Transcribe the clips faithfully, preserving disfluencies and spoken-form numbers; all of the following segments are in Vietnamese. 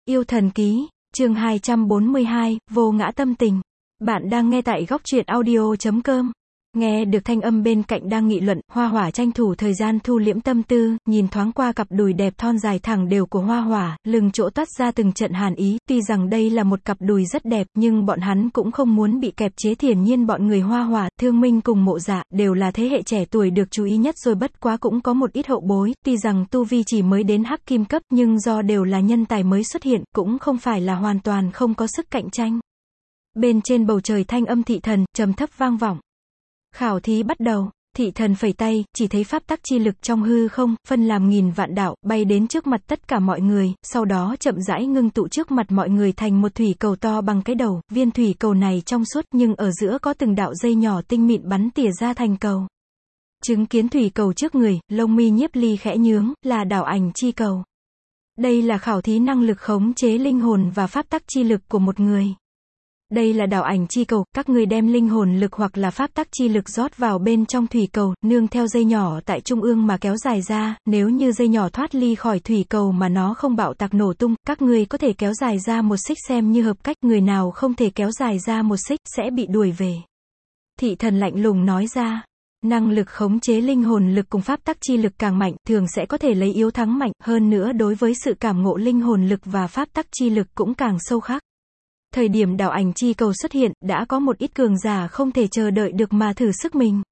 Yêu thần ký, chương hai trăm bốn mươi hai, vô ngã tâm tình. Bạn đang nghe tại góc truyện audio chấm com. Nghe được thanh âm bên cạnh đang nghị luận, Hoa Hỏa tranh thủ thời gian thu liễm tâm tư, nhìn thoáng qua cặp đùi đẹp thon dài thẳng đều của Hoa Hỏa, lưng chỗ toát ra từng trận hàn ý, tuy rằng đây là một cặp đùi rất đẹp, nhưng bọn hắn cũng không muốn bị kẹp chế. Thiển nhiên bọn người Hoa Hỏa, Thương Minh cùng Mộ Dạ, đều là thế hệ trẻ tuổi được chú ý nhất rồi, bất quá cũng có một ít hậu bối, tuy rằng tu vi chỉ mới đến hắc kim cấp, nhưng do đều là nhân tài mới xuất hiện, cũng không phải là hoàn toàn không có sức cạnh tranh. Bên trên bầu trời thanh âm thị thần, trầm thấp vang vọng. Khảo thí bắt đầu, thị thần phẩy tay, chỉ thấy pháp tắc chi lực trong hư không, phân làm nghìn vạn đạo, bay đến trước mặt tất cả mọi người, sau đó chậm rãi ngưng tụ trước mặt mọi người thành một thủy cầu to bằng cái đầu, viên thủy cầu này trong suốt nhưng ở giữa có từng đạo dây nhỏ tinh mịn bắn tỉa ra thành cầu. Chứng kiến thủy cầu trước người, lông mi Nhiếp Ly khẽ nhướng, là đảo ảnh chi cầu. Đây là khảo thí năng lực khống chế linh hồn và pháp tắc chi lực của một người. Đây là đảo ảnh chi cầu, các người đem linh hồn lực hoặc là pháp tắc chi lực rót vào bên trong thủy cầu, nương theo dây nhỏ tại trung ương mà kéo dài ra, nếu như dây nhỏ thoát ly khỏi thủy cầu mà nó không bạo tạc nổ tung, các người có thể kéo dài ra một xích xem như hợp cách, người nào không thể kéo dài ra một xích, sẽ bị đuổi về. Thị thần lạnh lùng nói ra, năng lực khống chế linh hồn lực cùng pháp tắc chi lực càng mạnh, thường sẽ có thể lấy yếu thắng mạnh, hơn nữa đối với sự cảm ngộ linh hồn lực và pháp tắc chi lực cũng càng sâu khắc. Thời điểm đảo ảnh chi cầu xuất hiện, đã có một ít cường giả không thể chờ đợi được mà thử sức mình.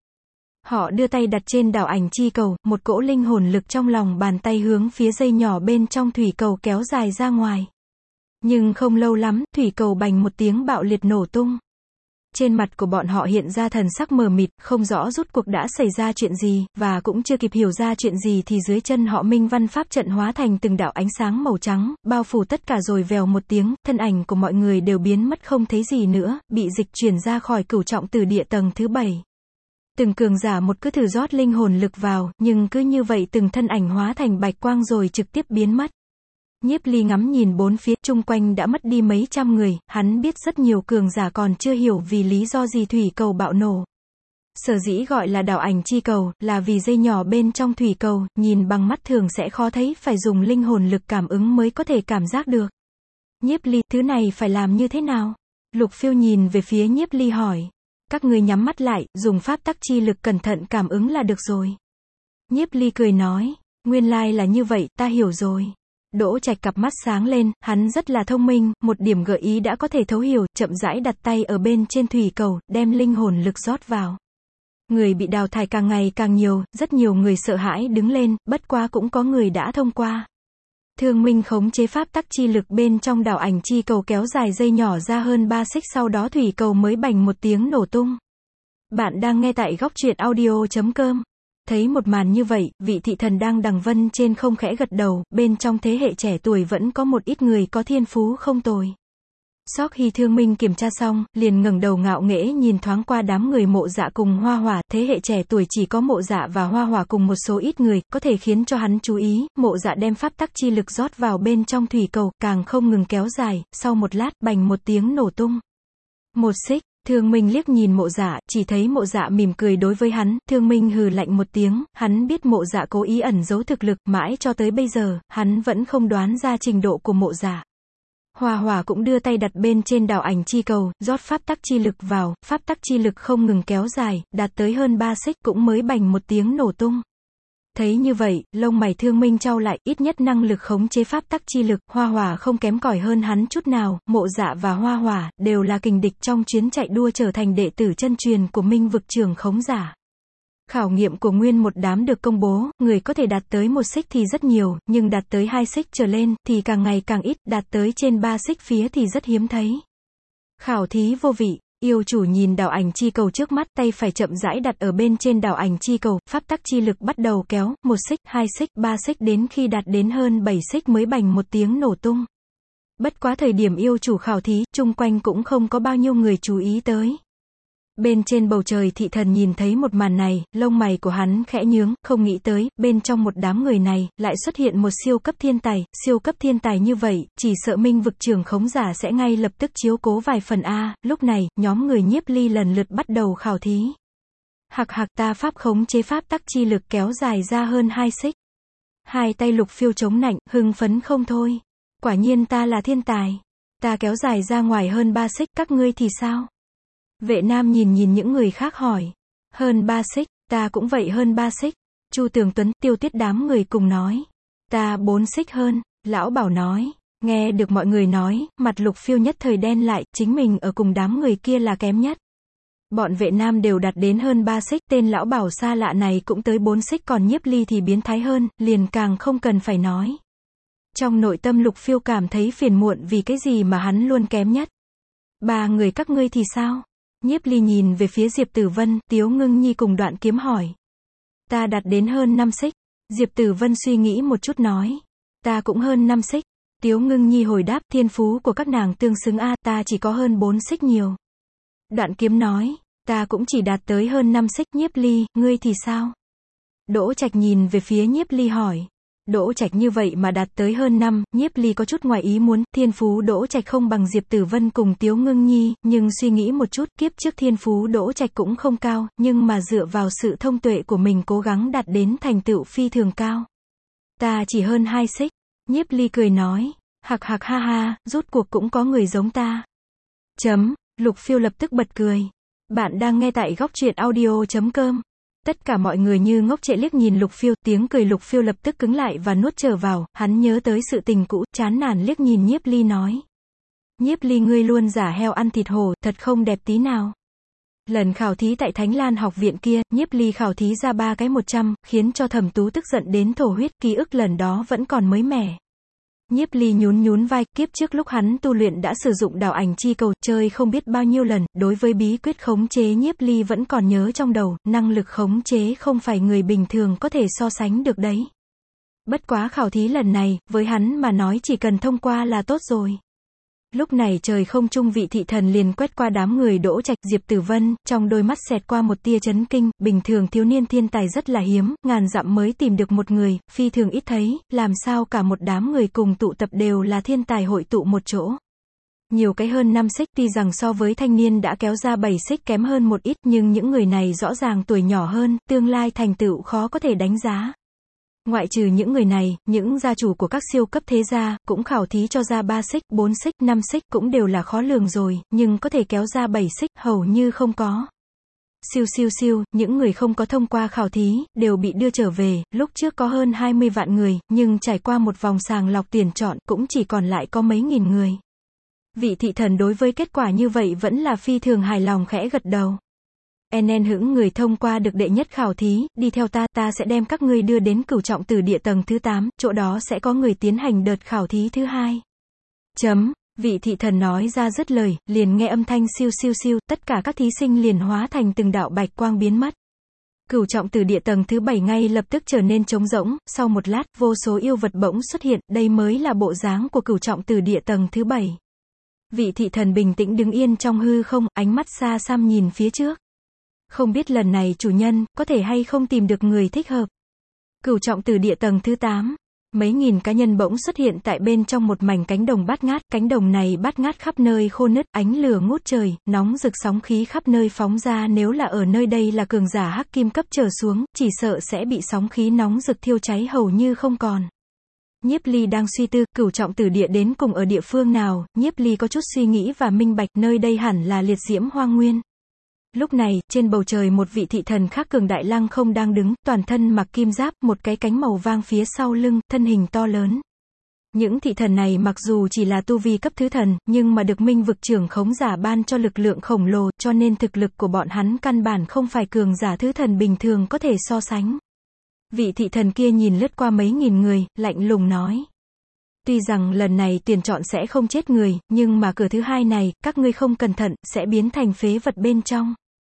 Họ đưa tay đặt trên đảo ảnh chi cầu, một cỗ linh hồn lực trong lòng bàn tay hướng phía dây nhỏ bên trong thủy cầu kéo dài ra ngoài. Nhưng không lâu lắm, thủy cầu bành một tiếng bạo liệt nổ tung. Trên mặt của bọn họ hiện ra thần sắc mờ mịt, không rõ rốt cuộc đã xảy ra chuyện gì, và cũng chưa kịp hiểu ra chuyện gì thì dưới chân họ minh văn pháp trận hóa thành từng đạo ánh sáng màu trắng, bao phủ tất cả rồi vèo một tiếng, thân ảnh của mọi người đều biến mất không thấy gì nữa, bị dịch chuyển ra khỏi cửu trọng tử địa tầng thứ bảy. Từng cường giả một cứ thử rót linh hồn lực vào, nhưng cứ như vậy từng thân ảnh hóa thành bạch quang rồi trực tiếp biến mất. Nhiếp Ly ngắm nhìn bốn phía, chung quanh đã mất đi mấy trăm người, hắn biết rất nhiều cường giả còn chưa hiểu vì lý do gì thủy cầu bạo nổ. Sở dĩ gọi là đảo ảnh chi cầu, là vì dây nhỏ bên trong thủy cầu, nhìn bằng mắt thường sẽ khó thấy, phải dùng linh hồn lực cảm ứng mới có thể cảm giác được. Nhiếp Ly, thứ này phải làm như thế nào? Lục Phiêu nhìn về phía Nhiếp Ly hỏi. Các người nhắm mắt lại, dùng pháp tắc chi lực cẩn thận cảm ứng là được rồi. Nhiếp Ly cười nói, nguyên lai là như vậy, ta hiểu rồi. Đỗ Trạch cặp mắt sáng lên, hắn rất là thông minh, một điểm gợi ý đã có thể thấu hiểu, chậm rãi đặt tay ở bên trên thủy cầu, đem linh hồn lực rót vào. Người bị đào thải càng ngày càng nhiều, rất nhiều người sợ hãi đứng lên, bất quá cũng có người đã thông qua. Thương Minh khống chế pháp tắc chi lực bên trong đảo ảnh chi cầu kéo dài dây nhỏ ra hơn ba xích, sau đó thủy cầu mới bành một tiếng nổ tung. Bạn đang nghe tại góc truyện audio chấm com. Thấy một màn như vậy, vị thị thần đang đằng vân trên không khẽ gật đầu, bên trong thế hệ trẻ tuổi vẫn có một ít người có thiên phú không tồi. Sau khi Thương Minh kiểm tra xong, liền ngẩng đầu ngạo nghễ nhìn thoáng qua đám người Mộ Dạ cùng Hoa Hỏa, thế hệ trẻ tuổi chỉ có Mộ Dạ và Hoa Hỏa cùng một số ít người, có thể khiến cho hắn chú ý. Mộ Dạ đem pháp tắc chi lực rót vào bên trong thủy cầu, càng không ngừng kéo dài, sau một lát, bành một tiếng nổ tung. Một xích. Thương Minh liếc nhìn Mộ Dạ, chỉ thấy Mộ Dạ mỉm cười đối với hắn, Thương Minh hừ lạnh một tiếng, hắn biết Mộ Dạ cố ý ẩn giấu thực lực, mãi cho tới bây giờ, hắn vẫn không đoán ra trình độ của Mộ Dạ. Hoa Hỏa cũng đưa tay đặt bên trên đảo ảnh chi cầu, rót pháp tắc chi lực vào, pháp tắc chi lực không ngừng kéo dài, đạt tới hơn ba xích, cũng mới bành một tiếng nổ tung. Thấy như vậy, lông mày Thương Minh chau lại, ít nhất năng lực khống chế pháp tắc chi lực, Hoa Hỏa không kém cỏi hơn hắn chút nào, Mộ Dạ và Hoa Hỏa, đều là kình địch trong chuyến chạy đua trở thành đệ tử chân truyền của Minh vực trưởng khống giả. Khảo nghiệm của nguyên một đám được công bố, người có thể đạt tới một xích thì rất nhiều, nhưng đạt tới hai xích trở lên, thì càng ngày càng ít, đạt tới trên ba xích phía thì rất hiếm thấy. Khảo thí vô vị. Yêu chủ nhìn đảo ảnh chi cầu trước mắt, tay phải chậm rãi đặt ở bên trên đảo ảnh chi cầu, pháp tắc chi lực bắt đầu kéo, một xích, hai xích, ba xích đến khi đạt đến hơn bảy xích mới bành một tiếng nổ tung. Bất quá thời điểm yêu chủ khảo thí, chung quanh cũng không có bao nhiêu người chú ý tới. Bên trên bầu trời thị thần nhìn thấy một màn này, lông mày của hắn khẽ nhướng, không nghĩ tới, bên trong một đám người này, lại xuất hiện một siêu cấp thiên tài, siêu cấp thiên tài như vậy, chỉ sợ Minh vực trưởng khống giả sẽ ngay lập tức chiếu cố vài phần a. Lúc này, nhóm người Nhiếp Ly lần lượt bắt đầu khảo thí. Hạc hạc, ta pháp khống chế pháp tắc chi lực kéo dài ra hơn hai xích. Hai tay Lục Phiêu chống nạnh, hưng phấn không thôi. Quả nhiên ta là thiên tài. Ta kéo dài ra ngoài hơn ba xích, các ngươi thì sao? Vệ Nam nhìn nhìn những người khác hỏi. Hơn ba xích, ta cũng vậy hơn ba xích. Chu Tường Tuấn, Tiêu Tuyết đám người cùng nói. Ta bốn xích hơn, lão Bảo nói. Nghe được mọi người nói, mặt Lục Phiêu nhất thời đen lại, chính mình ở cùng đám người kia là kém nhất. Bọn Vệ Nam đều đạt đến hơn ba xích, tên lão Bảo xa lạ này cũng tới bốn xích, còn Nhiếp Ly thì biến thái hơn, liền càng không cần phải nói. Trong nội tâm Lục Phiêu cảm thấy phiền muộn vì cái gì mà hắn luôn kém nhất. Ba người các ngươi thì sao? Nhiếp Ly nhìn về phía Diệp Tử Vân, Tiếu Ngưng Nhi cùng Đoạn Kiếm hỏi. Ta đạt đến hơn năm xích. Diệp Tử Vân suy nghĩ một chút nói. Ta cũng hơn năm xích. Tiếu Ngưng Nhi hồi đáp, thiên phú của các nàng tương xứng a, ta chỉ có hơn bốn xích nhiều. Đoạn Kiếm nói, ta cũng chỉ đạt tới hơn năm xích. Nhiếp Ly, ngươi thì sao? Đỗ Trạch nhìn về phía Nhiếp Ly hỏi. Đỗ Trạch như vậy mà đạt tới hơn năm, Nhiếp Ly có chút ngoài ý muốn, thiên phú Đỗ Trạch không bằng Diệp Tử Vân cùng Tiếu Ngưng Nhi, nhưng suy nghĩ một chút, kiếp trước thiên phú Đỗ Trạch cũng không cao, nhưng mà dựa vào sự thông tuệ của mình cố gắng đạt đến thành tựu phi thường cao. Ta chỉ hơn hai xích. Nhiếp Ly cười nói, hạc hạc ha ha, rốt cuộc cũng có người giống ta. Chấm, Lục Phiêu lập tức bật cười. Bạn đang nghe tại góc truyện audio chấm com. Tất cả mọi người như ngốc trệ liếc nhìn Lục Phiêu, tiếng cười Lục Phiêu lập tức cứng lại và nuốt trở vào, hắn nhớ tới sự tình cũ, chán nản liếc nhìn Nhiếp Ly nói. Nhiếp Ly ngươi luôn giả heo ăn thịt hổ, thật không đẹp tí nào. Lần khảo thí tại Thánh Lan học viện kia, Nhiếp Ly khảo thí ra ba cái một trăm, khiến cho Thẩm Tú tức giận đến thổ huyết, ký ức lần đó vẫn còn mới mẻ. Nhiếp Ly nhún nhún vai, kiếp trước lúc hắn tu luyện đã sử dụng đào ảnh chi cầu, chơi không biết bao nhiêu lần, đối với bí quyết khống chế Nhiếp Ly vẫn còn nhớ trong đầu, năng lực khống chế không phải người bình thường có thể so sánh được đấy. Bất quá khảo thí lần này, với hắn mà nói chỉ cần thông qua là tốt rồi. Lúc này trời không trung vị thị thần liền quét qua đám người Đỗ Trạch, Diệp Tử Vân, trong đôi mắt xẹt qua một tia chấn kinh, bình thường thiếu niên thiên tài rất là hiếm, ngàn dặm mới tìm được một người, phi thường ít thấy, làm sao cả một đám người cùng tụ tập đều là thiên tài hội tụ một chỗ. Nhiều cái hơn năm xích, tuy rằng so với thanh niên đã kéo ra bảy xích kém hơn một ít, nhưng những người này rõ ràng tuổi nhỏ hơn, tương lai thành tựu khó có thể đánh giá. Ngoại trừ những người này, những gia chủ của các siêu cấp thế gia, cũng khảo thí cho ra ba xích, bốn xích, năm xích cũng đều là khó lường rồi, nhưng có thể kéo ra bảy xích, hầu như không có. Siêu siêu siêu, những người không có thông qua khảo thí, đều bị đưa trở về, lúc trước có hơn hai mươi vạn người, nhưng trải qua một vòng sàng lọc tuyển chọn, cũng chỉ còn lại có mấy nghìn người. Vị thị thần đối với kết quả như vậy vẫn là phi thường hài lòng khẽ gật đầu. En en hững người thông qua được đệ nhất khảo thí, đi theo ta, ta sẽ đem các ngươi đưa đến cửu trọng tử địa tầng thứ tám, chỗ đó sẽ có người tiến hành đợt khảo thí thứ hai. Chấm, vị thị thần nói ra dứt lời, liền nghe âm thanh siêu siêu siêu, tất cả các thí sinh liền hóa thành từng đạo bạch quang biến mất. Cửu trọng tử địa tầng thứ bảy ngay lập tức trở nên trống rỗng, sau một lát, vô số yêu vật bỗng xuất hiện, đây mới là bộ dáng của cửu trọng tử địa tầng thứ bảy. Vị thị thần bình tĩnh đứng yên trong hư không, ánh mắt xa xăm nhìn phía trước. Không biết lần này chủ nhân, có thể hay không tìm được người thích hợp. Cửu trọng tử địa tầng thứ tám. Mấy nghìn cá nhân bỗng xuất hiện tại bên trong một mảnh cánh đồng bát ngát, cánh đồng này bát ngát khắp nơi khô nứt, ánh lửa ngút trời, nóng rực sóng khí khắp nơi phóng ra, nếu là ở nơi đây là cường giả hắc kim cấp trở xuống, chỉ sợ sẽ bị sóng khí nóng rực thiêu cháy hầu như không còn. Nhiếp Ly đang suy tư, cửu trọng tử địa đến cùng ở địa phương nào, Nhiếp Ly có chút suy nghĩ và minh bạch, nơi đây hẳn là liệt diễm hoang nguyên. Lúc này, trên bầu trời một vị thị thần khác cường đại lăng không đang đứng, toàn thân mặc kim giáp, một cái cánh màu vàng phía sau lưng, thân hình to lớn. Những thị thần này mặc dù chỉ là tu vi cấp thứ thần, nhưng mà được minh vực trưởng khống giả ban cho lực lượng khổng lồ, cho nên thực lực của bọn hắn căn bản không phải cường giả thứ thần bình thường có thể so sánh. Vị thị thần kia nhìn lướt qua mấy nghìn người, lạnh lùng nói. Tuy rằng lần này tuyển chọn sẽ không chết người, nhưng mà cửa thứ hai này, các ngươi không cẩn thận, sẽ biến thành phế vật bên trong.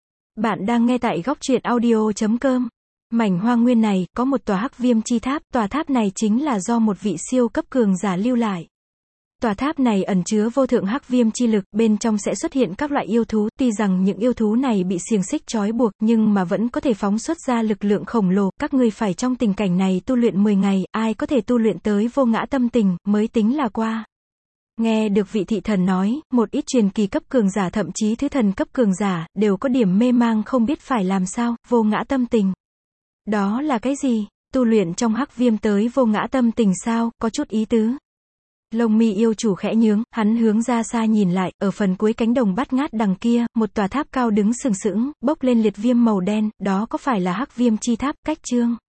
Bạn đang nghe tại góc truyện audio chấm com. Mảnh hoang nguyên này, có một tòa hắc viêm chi tháp, tòa tháp này chính là do một vị siêu cấp cường giả lưu lại. Tòa tháp này ẩn chứa vô thượng hắc viêm chi lực, bên trong sẽ xuất hiện các loại yêu thú, tuy rằng những yêu thú này bị xiềng xích trói buộc, nhưng mà vẫn có thể phóng xuất ra lực lượng khổng lồ, các ngươi phải trong tình cảnh này tu luyện mười ngày, ai có thể tu luyện tới vô ngã tâm tình, mới tính là qua. Nghe được vị thị thần nói, một ít truyền kỳ cấp cường giả thậm chí thứ thần cấp cường giả, đều có điểm mê mang không biết phải làm sao, vô ngã tâm tình. Đó là cái gì? Tu luyện trong hắc viêm tới vô ngã tâm tình sao, có chút ý tứ. Lông mi yêu chủ khẽ nhướng, hắn hướng ra xa nhìn lại, ở phần cuối cánh đồng bát ngát đằng kia, một tòa tháp cao đứng sừng sững, bốc lên liệt viêm màu đen, đó có phải là Hắc Viêm chi tháp, Cách Trương?